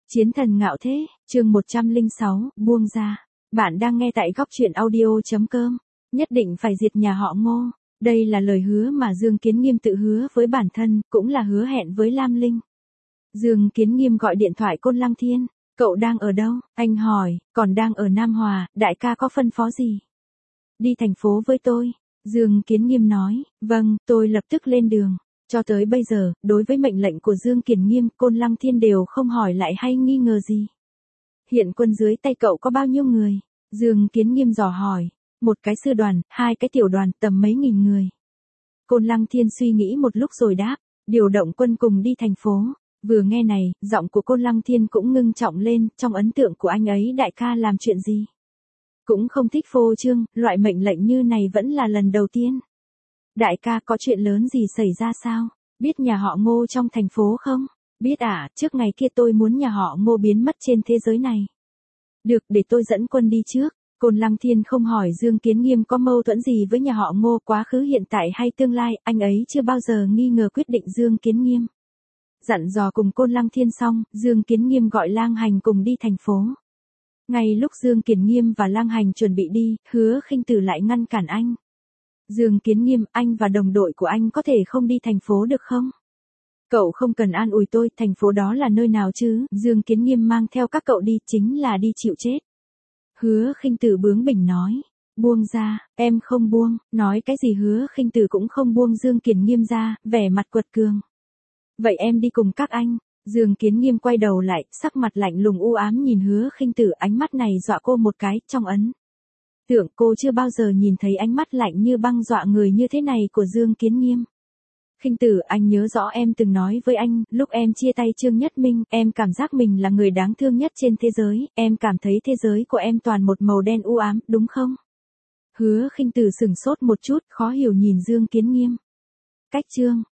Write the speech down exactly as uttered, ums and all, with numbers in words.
Chiến thần ngạo thế, chương một trăm lẻ sáu, buông ra. Bạn đang nghe tại góc truyện audio chấm com. Nhất định phải diệt nhà họ Ngô. Đây là lời hứa mà Dương Kiến Nghiêm tự hứa với bản thân, cũng là hứa hẹn với Lam Linh. Dương Kiến Nghiêm gọi điện thoại Côn Lăng Thiên. Cậu đang ở đâu? Anh hỏi, còn đang ở Nam Hòa, đại ca có phân phó gì? Đi thành phố với tôi. Dương Kiến Nghiêm nói, vâng, tôi lập tức lên đường. Cho tới bây giờ, đối với mệnh lệnh của Dương Kiến Nghiêm, Côn Lăng Thiên đều không hỏi lại hay nghi ngờ gì. Hiện quân dưới tay cậu có bao nhiêu người? Dương Kiến Nghiêm dò hỏi. Một cái sư đoàn, hai cái tiểu đoàn, tầm mấy nghìn người. Côn Lăng Thiên suy nghĩ một lúc rồi đáp, điều động quân cùng đi thành phố. Vừa nghe này, giọng của Côn Lăng Thiên cũng ngưng trọng lên, trong ấn tượng của anh ấy đại ca làm chuyện gì? Cũng không thích phô trương, loại mệnh lệnh như này vẫn là lần đầu tiên. Đại ca có chuyện lớn gì xảy ra sao? Biết nhà họ Ngô trong thành phố không? Biết à, trước ngày kia tôi muốn nhà họ Ngô biến mất trên thế giới này. Được, để tôi dẫn quân đi trước. Côn Lăng Thiên không hỏi Dương Kiến Nghiêm có mâu thuẫn gì với nhà họ Ngô quá khứ hiện tại hay tương lai, anh ấy chưa bao giờ nghi ngờ quyết định Dương Kiến Nghiêm. Dặn dò cùng Côn Lăng Thiên xong, Dương Kiến Nghiêm gọi Lang Hành cùng đi thành phố. Ngay lúc Dương Kiến Nghiêm và Lang Hành chuẩn bị đi, Hứa Khinh Tử lại ngăn cản anh. Dương Kiến Nghiêm, anh và đồng đội của anh có thể không đi thành phố được không? Cậu không cần an ủi tôi, thành phố đó là nơi nào chứ? Dương Kiến Nghiêm mang theo các cậu đi chính là đi chịu chết. Hứa Khinh Tử bướng bỉnh nói, buông ra, em không buông, nói cái gì Hứa Khinh Tử cũng không buông Dương Kiến Nghiêm ra, vẻ mặt quật cường. Vậy em đi cùng các anh. Dương Kiến Nghiêm quay đầu lại, sắc mặt lạnh lùng u ám nhìn Hứa Khinh Tử, ánh mắt này dọa cô một cái, trong ấn. Tưởng cô chưa bao giờ nhìn thấy ánh mắt lạnh như băng dọa người như thế này của Dương Kiến Nghiêm. Khinh Tử, anh nhớ rõ em từng nói với anh, lúc em chia tay Trương Nhất Minh, em cảm giác mình là người đáng thương nhất trên thế giới, em cảm thấy thế giới của em toàn một màu đen u ám, đúng không? Hứa Khinh Tử sửng sốt một chút, khó hiểu nhìn Dương Kiến Nghiêm. Cách Trương,